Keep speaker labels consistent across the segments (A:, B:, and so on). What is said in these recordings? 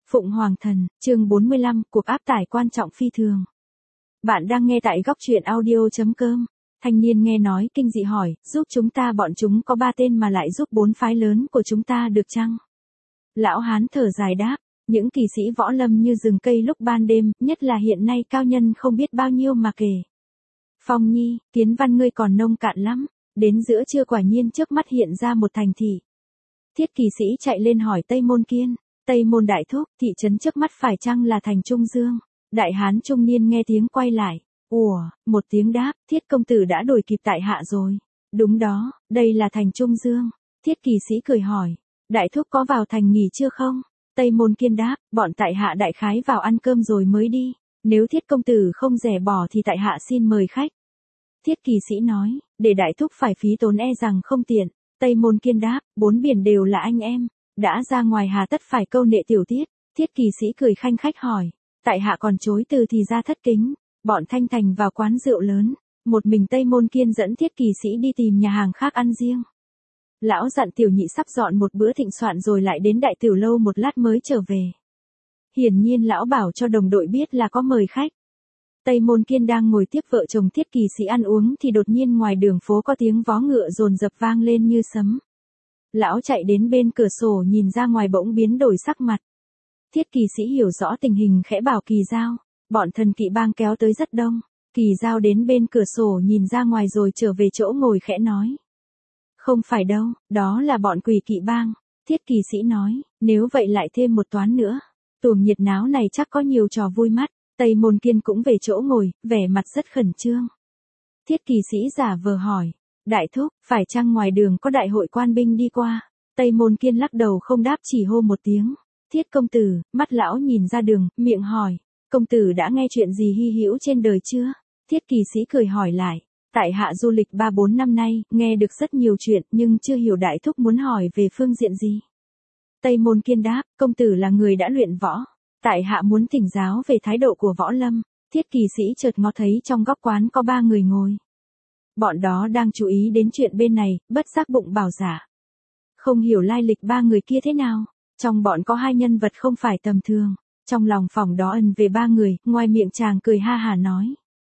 A: Phụng Hoàng Thần, chương 45, cuộc áp tải quan trọng phi thường. Bạn đang nghe tại góc truyện audio.com. Thanh niên nghe nói kinh dị hỏi, giúp chúng ta bọn chúng có 3 tên mà lại giúp 4 phái lớn của chúng ta được chăng? Lão hán thở dài đáp, những kỳ sĩ võ lâm như rừng cây lúc ban đêm, nhất là hiện nay cao nhân không biết bao nhiêu mà kể. Phong Nhi, kiến văn ngươi còn nông cạn lắm, đến giữa trưa quả nhiên trước mắt hiện ra một thành thị. Thiết kỳ sĩ chạy lên hỏi Tây Môn Kiên. Tây Môn đại thúc, thị trấn trước mắt phải chăng là thành Trung Dương? Đại hán trung niên nghe tiếng quay lại. Ủa, một tiếng đáp, Thiết công tử đã đuổi kịp tại hạ rồi. Đúng đó, đây là thành Trung Dương. Thiết kỳ sĩ cười hỏi. Đại thúc có vào thành nghỉ chưa không? Tây Môn Kiên đáp, bọn tại hạ đại khái vào ăn cơm rồi mới đi. Nếu Thiết công tử không rẻ bỏ thì tại hạ xin mời khách. Thiết kỳ sĩ nói, để đại thúc phải phí tốn e rằng không tiện. Tây Môn Kiên đáp, 4 biển đều là anh em. Đã ra ngoài hà tất phải câu nệ tiểu tiết. Thiết kỳ sĩ cười khanh khách hỏi. Tại hạ còn chối từ thì ra thất kính. Bọn Thanh Thành vào quán rượu lớn. Một mình Tây Môn Kiên dẫn thiết kỳ sĩ đi tìm nhà hàng khác ăn riêng. Lão dặn tiểu nhị sắp dọn một bữa thịnh soạn rồi lại đến đại tiểu lâu một lát mới trở về. Hiển nhiên lão bảo cho đồng đội biết là có mời khách. Tây Môn Kiên đang ngồi tiếp vợ chồng thiết kỳ sĩ ăn uống thì đột nhiên ngoài đường phố có tiếng vó ngựa dồn dập vang lên như sấm. Lão chạy đến bên cửa sổ nhìn ra ngoài bỗng biến đổi sắc mặt. Thiết kỳ sĩ hiểu rõ tình hình khẽ bảo Kỳ Dao, bọn thần kỵ bang kéo tới rất đông. Kỳ Dao đến bên cửa sổ nhìn ra ngoài rồi trở về chỗ ngồi khẽ nói. Không phải đâu, đó là bọn Quỷ Kỵ bang. Thiết kỳ sĩ nói, nếu vậy lại thêm một toán nữa. Tuồng nhiệt náo này chắc có nhiều trò vui mắt. Tây Môn Kiên cũng về chỗ ngồi, vẻ mặt rất khẩn trương. Thiết kỳ sĩ giả vờ hỏi. Đại thúc, phải chăng ngoài đường có đại hội quan binh đi qua? Tây Môn Kiên lắc đầu không đáp chỉ hô một tiếng. Thiết công tử, mắt lão nhìn ra đường, miệng hỏi. Công tử đã nghe chuyện gì hy hữu trên đời chưa? Thiết kỳ sĩ cười hỏi lại. Tại hạ du lịch 3-4 năm nay, nghe được rất nhiều chuyện nhưng chưa hiểu đại thúc muốn hỏi về phương diện gì. Tây Môn Kiên đáp, công tử là người đã luyện võ. Tại hạ muốn thỉnh giáo về thái độ của võ lâm. Thiết kỳ sĩ chợt ngó thấy trong góc quán có 3 người ngồi. Bọn đó đang chú ý đến chuyện bên này, bất giác bụng bảo dạ. Không hiểu lai lịch 3 người kia thế nào. Trong bọn có 2 nhân vật không phải tầm thường. Trong lòng phòng đó ân về 3 người, ngoài miệng chàng cười ha hà nói.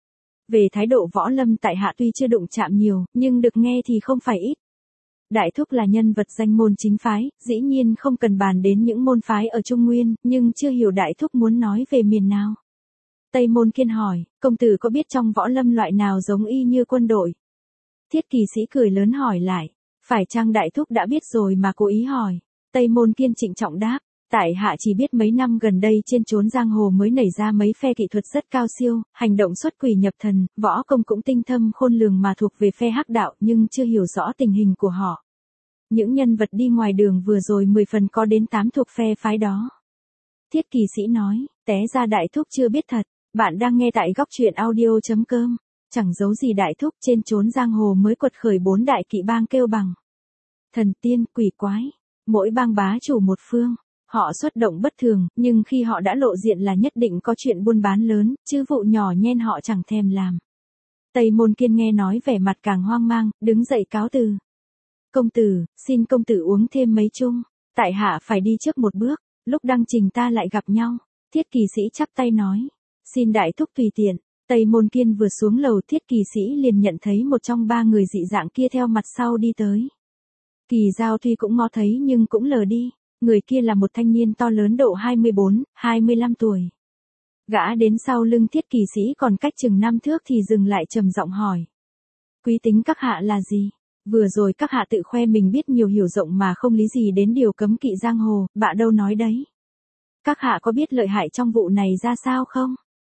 A: Về thái độ võ lâm tại hạ tuy chưa đụng chạm nhiều, nhưng được nghe thì không phải ít. Đại thúc là nhân vật danh môn chính phái, dĩ nhiên không cần bàn đến những môn phái ở Trung Nguyên, nhưng chưa hiểu đại thúc muốn nói về miền nào. Tây Môn Kiên hỏi, công tử có biết trong võ lâm loại nào giống y như quân đội? Thiết kỳ sĩ cười lớn hỏi lại, phải chăng đại thúc đã biết rồi mà cố ý hỏi? Tây Môn Kiên trịnh trọng đáp, tại hạ chỉ biết mấy năm gần đây trên chốn giang hồ mới nảy ra mấy phe kỹ thuật rất cao siêu, hành động xuất quỷ nhập thần, võ công cũng tinh thâm khôn lường mà thuộc về phe hắc đạo nhưng chưa hiểu rõ tình hình của họ. Những nhân vật đi ngoài đường vừa rồi 10 phần có đến 8 thuộc phe phái đó. Thiết kỳ sĩ nói, té ra đại thúc chưa biết thật, bạn đang nghe tại góc truyện audio.com. Chẳng giấu gì đại thúc trên chốn giang hồ mới quật khởi 4 đại kỵ bang kêu bằng. Thần tiên, quỷ quái, mỗi bang bá chủ một phương. Họ xuất động bất thường, nhưng khi họ đã lộ diện là nhất định có chuyện buôn bán lớn, chứ vụ nhỏ nhen họ chẳng thèm làm. Tây Môn Kiên nghe nói vẻ mặt càng hoang mang, đứng dậy cáo từ. Công tử, xin công tử uống thêm mấy chung. Tại hạ phải đi trước một bước, lúc đăng trình ta lại gặp nhau. Thiết kỳ sĩ chắp tay nói. Xin đại thúc tùy tiện. Tây Môn Kiên vừa xuống lầu thiết kỳ sĩ liền nhận thấy một trong 3 người dị dạng kia theo mặt sau đi tới. Kỳ Dao tuy cũng ngó thấy nhưng cũng lờ đi. Người kia là một thanh niên to lớn độ 24-25 tuổi. Gã đến sau lưng thiết kỳ sĩ còn cách chừng 5 thước thì dừng lại trầm giọng hỏi. Quý tính các hạ là gì? Vừa rồi các hạ tự khoe mình biết nhiều hiểu rộng mà không lý gì đến điều cấm kỵ giang hồ, bạ đâu nói đấy. Các hạ có biết lợi hại trong vụ này ra sao không?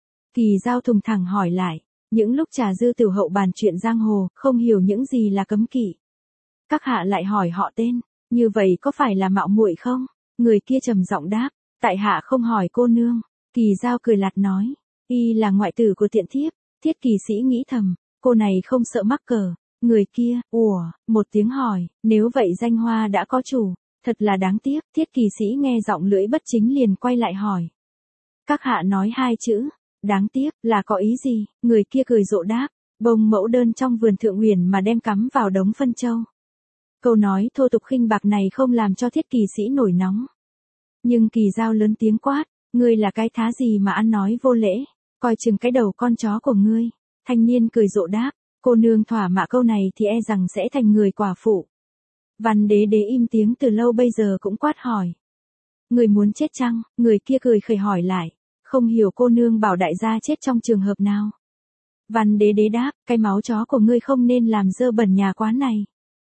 A: Kỳ Dao thùng thẳng hỏi lại. Những lúc trà dư tiểu hậu bàn chuyện giang hồ, không hiểu những gì là cấm kỵ. Các hạ lại hỏi họ tên. Như vậy có phải là mạo muội không? Người kia trầm giọng đáp, tại hạ không hỏi cô nương. Kỳ Dao cười lạt nói, y là ngoại tử của tiện thiếp. Thiết kỳ sĩ nghĩ thầm, cô này không sợ mắc cờ. Người kia, một tiếng hỏi, nếu vậy danh hoa đã có chủ, thật là đáng tiếc. Thiết kỳ sĩ nghe giọng lưỡi bất chính liền quay lại hỏi. Các hạ nói 2 chữ, đáng tiếc, là có ý gì? Người kia cười rộ đáp, bông mẫu đơn trong vườn thượng huyền mà đem cắm vào đống phân châu. Câu nói thô tục khinh bạc này không làm cho thiết kỳ sĩ nổi nóng. Nhưng Kỳ Dao lớn tiếng quát, ngươi là cái thá gì mà ăn nói vô lễ, coi chừng cái đầu con chó của ngươi. Thanh niên cười rộ đáp, cô nương thỏa mạ câu này thì e rằng sẽ thành người quả phụ. Văn Đế Đế im tiếng từ lâu bây giờ cũng quát hỏi. Người muốn chết chăng? Người kia cười khẩy hỏi lại. Không hiểu cô nương bảo đại gia chết trong trường hợp nào. Văn Đế Đế đáp, cái máu chó của ngươi không nên làm dơ bẩn nhà quán này.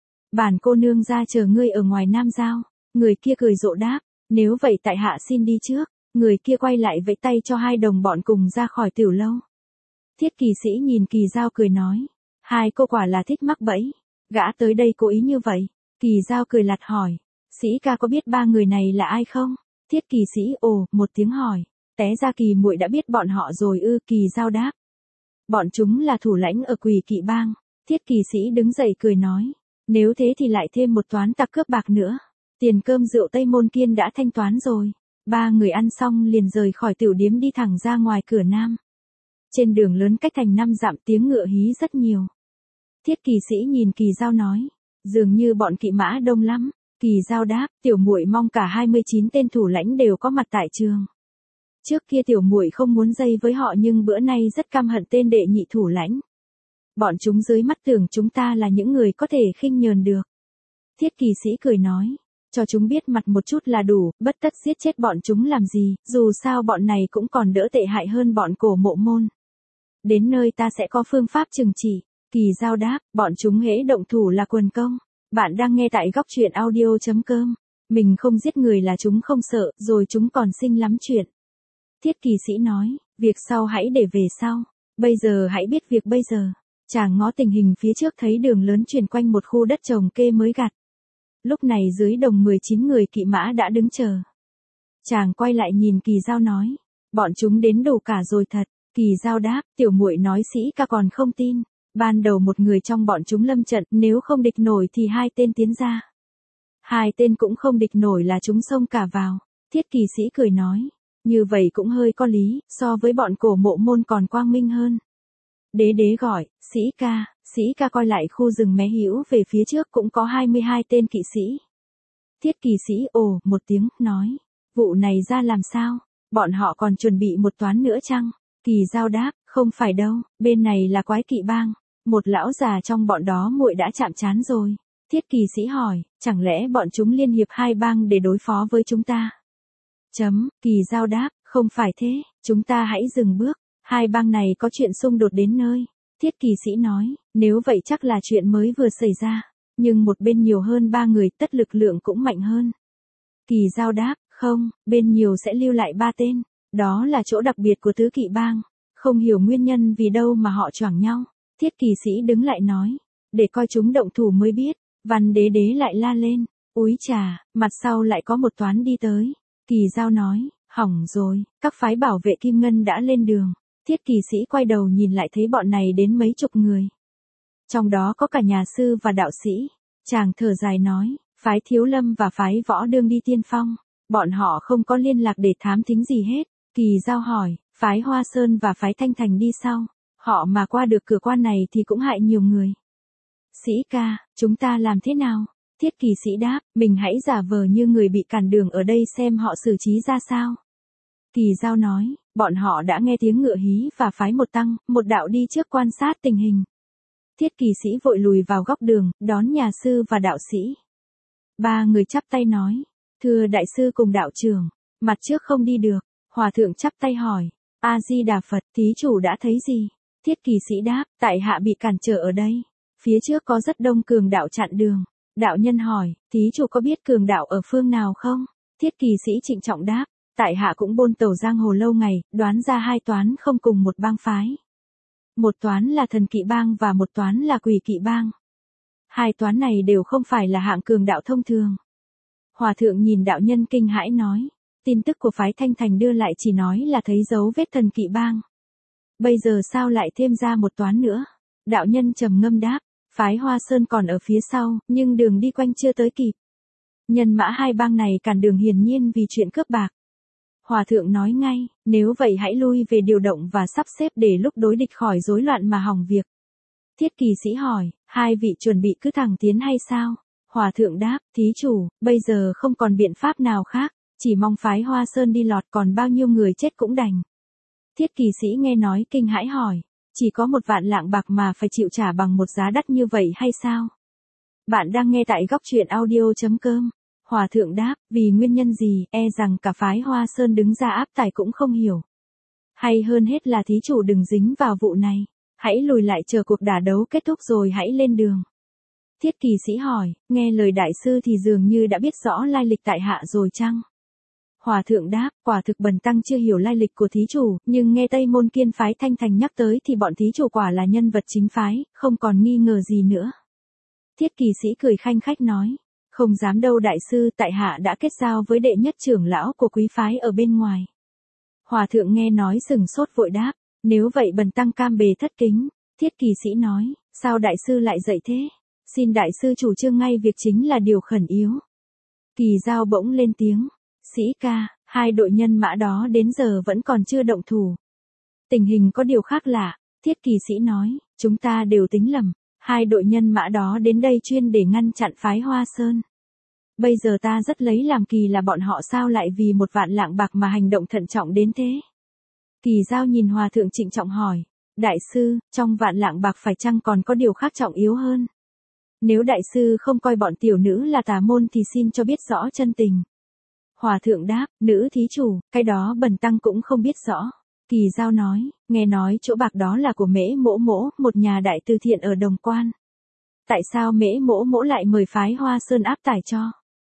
A: Bản cô nương ra chờ ngươi ở ngoài Nam Giao. Người kia cười rộ đáp, nếu vậy tại hạ xin đi trước. Người kia quay lại vẫy tay cho hai đồng bọn cùng ra khỏi tiểu lâu. Thiết Kỳ Sĩ nhìn Kỳ Dao cười nói, hai cô quả là thích mắc bẫy. Gã tới đây cố ý như vậy. Kỳ Dao cười lạt hỏi, Sĩ ca có biết ba người này là ai không? Thiết Kỳ Sĩ ồ một tiếng hỏi, té ra Kỳ muội đã biết bọn họ rồi ư? Kỳ Dao đáp, bọn chúng là thủ lãnh ở Quỷ Kỵ Bang. Thiết Kỳ Sĩ đứng dậy cười nói, nếu thế thì lại thêm một toán tặc cướp bạc nữa. Tiền cơm rượu Tây Môn Kiên đã thanh toán rồi. Ba người ăn xong liền rời khỏi tiểu điếm đi thẳng ra ngoài cửa Nam. Trên đường lớn cách thành 5 dặm tiếng ngựa hí rất nhiều. Thiết Kỳ Sĩ nhìn Kỳ Dao nói, dường như bọn kỵ mã đông lắm. Kỳ Dao đáp, tiểu muội mong cả 29 tên thủ lãnh đều có mặt tại trường. Trước kia tiểu muội không muốn dây với họ nhưng bữa nay rất căm hận tên đệ nhị thủ lãnh. Bọn chúng dưới mắt tưởng chúng ta là những người có thể khinh nhờn được. Thiết Kỳ Sĩ cười nói, cho chúng biết mặt một chút là đủ, bất tất giết chết bọn chúng làm gì, dù sao bọn này cũng còn đỡ tệ hại hơn bọn Cổ Mộ Môn. Đến nơi ta sẽ có phương pháp trừng trị. Kỳ Dao đáp, bọn chúng hễ động thủ là quần công. Bạn đang nghe tại góc truyện audio.com. Mình không giết người là chúng không sợ, rồi chúng còn sinh lắm chuyện. Thiết Kỳ Sĩ nói, việc sau hãy để về sau. Bây giờ hãy biết việc bây giờ. Chàng ngó tình hình phía trước thấy đường lớn truyền quanh một khu đất trồng kê mới gặt. Lúc này dưới đồng 19 người kỵ mã đã đứng chờ. Chàng quay lại nhìn Kỳ Dao nói, bọn chúng đến đủ cả rồi thật. Kỳ Dao đáp, tiểu muội nói Sĩ ca còn không tin. Ban đầu một người trong bọn chúng lâm trận, nếu không địch nổi thì hai tên tiến ra. Hai tên cũng không địch nổi là chúng xông cả vào. Thiết Kỳ Sĩ cười nói, như vậy cũng hơi có lý, so với bọn Cổ Mộ Môn còn quang minh hơn. Đế Đế gọi, Sĩ ca coi lại khu rừng mé hữu về phía trước cũng có 22 tên kỵ sĩ. Thiết Kỳ Sĩ ồ một tiếng, nói, vụ này ra làm sao? Bọn họ còn chuẩn bị một toán nữa chăng? Kỳ Dao đáp, không phải đâu, bên này là Quái Kỵ Bang. Một lão già trong bọn đó muội đã chạm trán rồi. Thiết Kỳ Sĩ hỏi, chẳng lẽ bọn chúng liên hiệp hai bang để đối phó với chúng ta? Kỳ Dao đáp, không phải thế, chúng ta hãy dừng bước. Hai bang này có chuyện xung đột đến nơi. Thiết Kỳ Sĩ nói, nếu vậy chắc là chuyện mới vừa xảy ra. Nhưng một bên nhiều hơn 3 người tất lực lượng cũng mạnh hơn. Kỳ Dao đáp, không, bên nhiều sẽ lưu lại 3 tên. Đó là chỗ đặc biệt của tứ kỵ bang. Không hiểu nguyên nhân vì đâu mà họ choảng nhau. Thiết Kỳ Sĩ đứng lại nói, để coi chúng động thủ mới biết. Văn Đế Đế lại la lên, úi chà, mặt sau lại có một toán đi tới. Kỳ Dao nói, hỏng rồi, các phái bảo vệ Kim Ngân đã lên đường. Thiết Kỳ Sĩ quay đầu nhìn lại thấy bọn này đến mấy chục người. Trong đó có cả nhà sư và đạo sĩ. Chàng thở dài nói, phái Thiếu Lâm và phái Võ Đương đi tiên phong. Bọn họ không có liên lạc để thám thính gì hết. Kỳ Dao hỏi, phái Hoa Sơn và phái Thanh Thành đi sau. Họ mà qua được cửa quan này thì cũng hại nhiều người. Sĩ ca, chúng ta làm thế nào? Thiết Kỳ Sĩ đáp, mình hãy giả vờ như người bị cản đường ở đây xem họ xử trí ra sao. Kỳ Dao nói, bọn họ đã nghe tiếng ngựa hí và phái một tăng, một đạo đi trước quan sát tình hình. Thiết Kỳ Sĩ vội lùi vào góc đường, đón nhà sư và đạo sĩ. 3 người chắp tay nói, thưa đại sư cùng đạo trưởng, mặt trước không đi được. Hòa thượng chắp tay hỏi, A-di-đà Phật, thí chủ đã thấy gì? Thiết Kỳ Sĩ đáp, tại hạ bị cản trở ở đây. Phía trước có rất đông cường đạo chặn đường. Đạo nhân hỏi, thí chủ có biết cường đạo ở phương nào không? Thiết Kỳ Sĩ trịnh trọng đáp, tại hạ cũng bôn tàu giang hồ lâu ngày, đoán ra 2 toán không cùng một bang phái. Một toán là Thần Kỵ Bang và một toán là Quỷ Kỵ Bang. 2 toán này đều không phải là hạng cường đạo thông thường. Hòa thượng nhìn đạo nhân kinh hãi nói, tin tức của phái Thanh Thành đưa lại chỉ nói là thấy dấu vết Thần Kỵ Bang. Bây giờ sao lại thêm ra một toán nữa? Đạo nhân trầm ngâm đáp, phái Hoa Sơn còn ở phía sau, nhưng đường đi quanh chưa tới kịp. Nhân mã hai bang này cản đường hiển nhiên vì chuyện cướp bạc. Hòa thượng nói ngay, nếu vậy hãy lui về điều động và sắp xếp để lúc đối địch khỏi rối loạn mà hỏng việc. Thiết Kỳ Sĩ hỏi, 2 vị chuẩn bị cứ thẳng tiến hay sao? Hòa thượng đáp, thí chủ, bây giờ không còn biện pháp nào khác. chỉ mong phái Hoa Sơn đi lọt, còn bao nhiêu người chết cũng đành. Thiết kỳ sĩ nghe nói kinh hãi hỏi, chỉ có 1 vạn lạng bạc mà phải chịu trả bằng một giá đắt như vậy hay sao? Bạn đang nghe tại góc truyện audio.com. Hòa thượng đáp, vì nguyên nhân gì, e rằng cả phái Hoa Sơn đứng ra áp tải cũng không hiểu. Hay hơn hết là thí chủ đừng dính vào vụ này, hãy lùi lại chờ cuộc đả đấu kết thúc rồi hãy lên đường. Thiết kỳ sĩ hỏi, nghe lời đại sư thì dường như đã biết rõ lai lịch tại hạ rồi chăng? Hòa thượng đáp, quả thực bần tăng chưa hiểu lai lịch của thí chủ, nhưng nghe Tây Môn Kiên phái Thanh Thành nhắc tới thì bọn thí chủ quả là nhân vật chính phái, không còn nghi ngờ gì nữa. Thiết kỳ sĩ cười khanh khách nói, không dám đâu đại sư, tại hạ đã kết giao với đệ nhất trưởng lão của quý phái ở bên ngoài. Hòa thượng nghe nói sừng sốt vội đáp, nếu vậy bần tăng cam bề thất kính. Thiết kỳ sĩ nói, sao đại sư lại dậy thế? Xin đại sư chủ trương ngay việc chính là điều khẩn yếu. Kỳ Dao bỗng lên tiếng, sĩ ca, 2 đội nhân mã đó đến giờ vẫn còn chưa động thủ. Tình hình có điều khác lạ, Thiết kỳ sĩ nói, chúng ta đều tính lầm, 2 đội nhân mã đó đến đây chuyên để ngăn chặn phái Hoa Sơn. Bây giờ ta rất lấy làm kỳ là bọn họ sao lại vì 1 vạn lạng bạc mà hành động thận trọng đến thế. Kỳ Dao nhìn Hòa thượng trịnh trọng hỏi, đại sư, trong vạn lạng bạc phải chăng còn có điều khác trọng yếu hơn? Nếu đại sư không coi bọn tiểu nữ là tà môn thì xin cho biết rõ chân tình. Hòa thượng đáp, nữ thí chủ, cái đó bần tăng cũng không biết rõ. Kỳ Dao nói, nghe nói chỗ bạc đó là của Mễ Mỗ Mỗ, một nhà đại từ thiện ở Đồng Quan. Tại sao Mễ Mỗ Mỗ lại mời phái Hoa Sơn áp tải cho?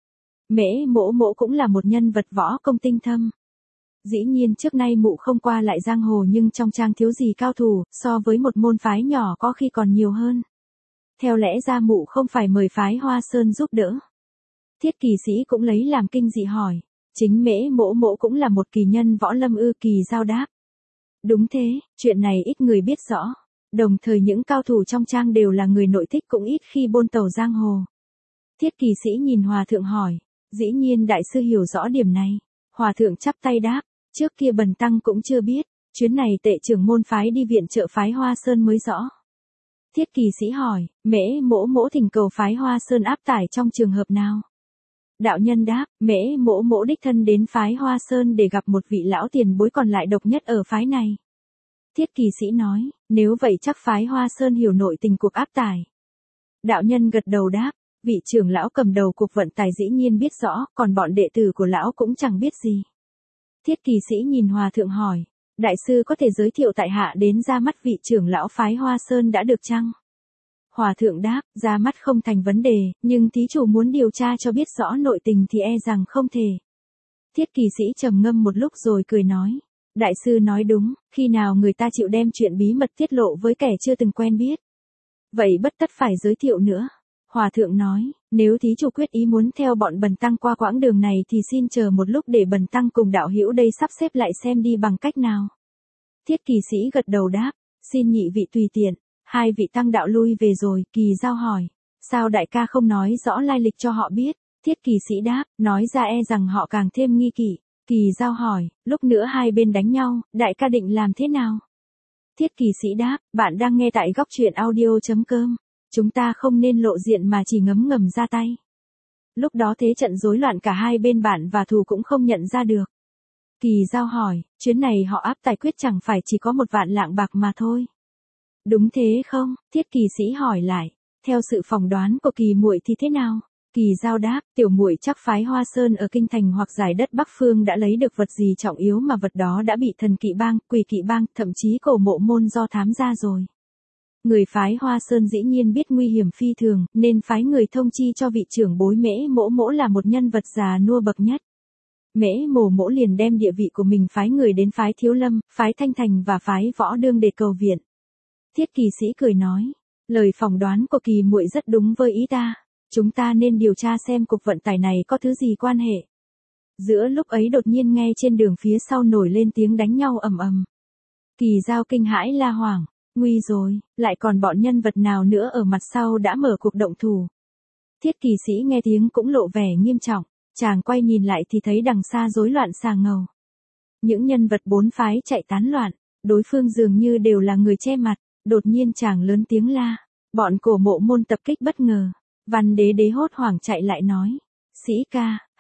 A: Mễ Mỗ Mỗ cũng là một nhân vật võ công tinh thâm. Dĩ nhiên trước nay mụ không qua lại giang hồ nhưng trong trang thiếu gì cao thủ, so với một môn phái nhỏ có khi còn nhiều hơn. Theo lẽ ra mụ không phải mời phái Hoa Sơn giúp đỡ. Thiết kỳ sĩ cũng lấy làm kinh dị hỏi, chính Mễ Mỗ Mỗ cũng là một kỳ nhân võ lâm ư? Kỳ Dao đáp, đúng thế, chuyện này ít người biết rõ. Đồng thời những cao thủ trong trang đều là người nội thích cũng ít khi bôn tàu giang hồ. Thiết kỳ sĩ nhìn Hòa thượng hỏi, dĩ nhiên đại sư hiểu rõ điểm này. Hòa thượng chắp tay đáp, trước kia bần tăng cũng chưa biết, chuyến này tệ trưởng môn phái đi viện trợ phái Hoa Sơn mới rõ. Thiết kỳ sĩ hỏi, Mễ Mỗ Mỗ thỉnh cầu phái Hoa Sơn áp tải trong trường hợp nào? Đạo nhân đáp, Mễ Mỗ Mỗ đích thân đến phái Hoa Sơn để gặp một vị lão tiền bối còn lại độc nhất ở phái này. Thiết kỳ sĩ nói, nếu vậy chắc phái Hoa Sơn hiểu nội tình cuộc áp tải. Đạo nhân gật đầu đáp, vị trưởng lão cầm đầu cuộc vận tải dĩ nhiên biết rõ, còn bọn đệ tử của lão cũng chẳng biết gì. Thiết kỳ sĩ nhìn Hòa thượng hỏi, đại sư có thể giới thiệu tại hạ đến ra mắt vị trưởng lão phái Hoa Sơn đã được chăng? Hòa thượng đáp, ra mắt không thành vấn đề, nhưng thí chủ muốn điều tra cho biết rõ nội tình thì e rằng không thể. Thiết kỳ sĩ trầm ngâm một lúc rồi cười nói, đại sư nói đúng, khi nào người ta chịu đem chuyện bí mật tiết lộ với kẻ chưa từng quen biết. Vậy bất tất phải giới thiệu nữa. Hòa thượng nói, nếu thí chủ quyết ý muốn theo bọn bần tăng qua quãng đường này thì xin chờ một lúc để bần tăng cùng đạo hữu đây sắp xếp lại xem đi bằng cách nào. Thiết kỳ sĩ gật đầu đáp, xin nhị vị tùy tiện. 2 vị tăng đạo lui về rồi. Kỳ Dao hỏi, sao đại ca không nói rõ lai lịch cho họ biết? Thiết kỳ sĩ đáp, nói ra e rằng họ càng thêm nghi kỵ. Kỳ Dao hỏi, lúc nữa hai bên đánh nhau, đại ca định làm thế nào? Thiết kỳ sĩ đáp, bạn đang nghe tại góc truyện audio.com. Chúng ta không nên lộ diện mà chỉ ngấm ngầm ra tay. Lúc đó thế trận rối loạn cả hai bên bạn và thù cũng không nhận ra được. Kỳ Dao hỏi, chuyến này họ áp tài quyết chẳng phải chỉ có 1 vạn lạng bạc mà thôi. Đúng thế không? Thiết kỳ sĩ hỏi lại, theo sự phỏng đoán của kỳ muội thì thế nào? Kỳ Dao đáp, tiểu muội chắc phái Hoa Sơn ở kinh thành hoặc giải đất Bắc Phương đã lấy được vật gì trọng yếu mà vật đó đã bị thần kỵ bang, quỷ kỵ bang, thậm chí cổ mộ môn do thám ra rồi. Người phái Hoa Sơn dĩ nhiên biết nguy hiểm phi thường, nên phái người thông chi cho vị trưởng bối Mễ Mỗ Mỗ là một nhân vật già nua bậc nhất. Mễ Mỗ Mỗ liền đem địa vị của mình phái người đến phái Thiếu Lâm, phái Thanh Thành và phái Võ Đương để cầu viện. Thiết kỳ sĩ cười nói, lời phỏng đoán của kỳ muội rất đúng với ý ta. Chúng ta nên điều tra xem cuộc vận tải này có thứ gì quan hệ. Giữa lúc ấy đột nhiên nghe trên đường phía sau nổi lên tiếng đánh nhau ầm ầm. Kỳ Dao kinh hãi la hoảng, nguy rồi, lại còn bọn nhân vật nào nữa ở mặt sau đã mở cuộc động thủ. Thiết kỳ sĩ nghe tiếng cũng lộ vẻ nghiêm trọng, chàng quay nhìn lại thì thấy đằng xa rối loạn xà ngầu. Những nhân vật bốn phái chạy tán loạn, đối phương dường như đều là người che mặt, đột nhiên chàng lớn tiếng la, bọn cổ mộ môn tập kích bất ngờ. Văn Đế Đế hốt hoảng chạy lại nói, sĩ ca,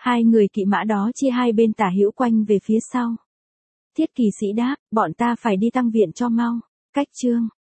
A: Hai người kỵ mã đó chia hai bên tả hữu quanh về phía sau. Thiết kỵ sĩ đáp, bọn ta phải đi tăng viện cho mau. Cách chương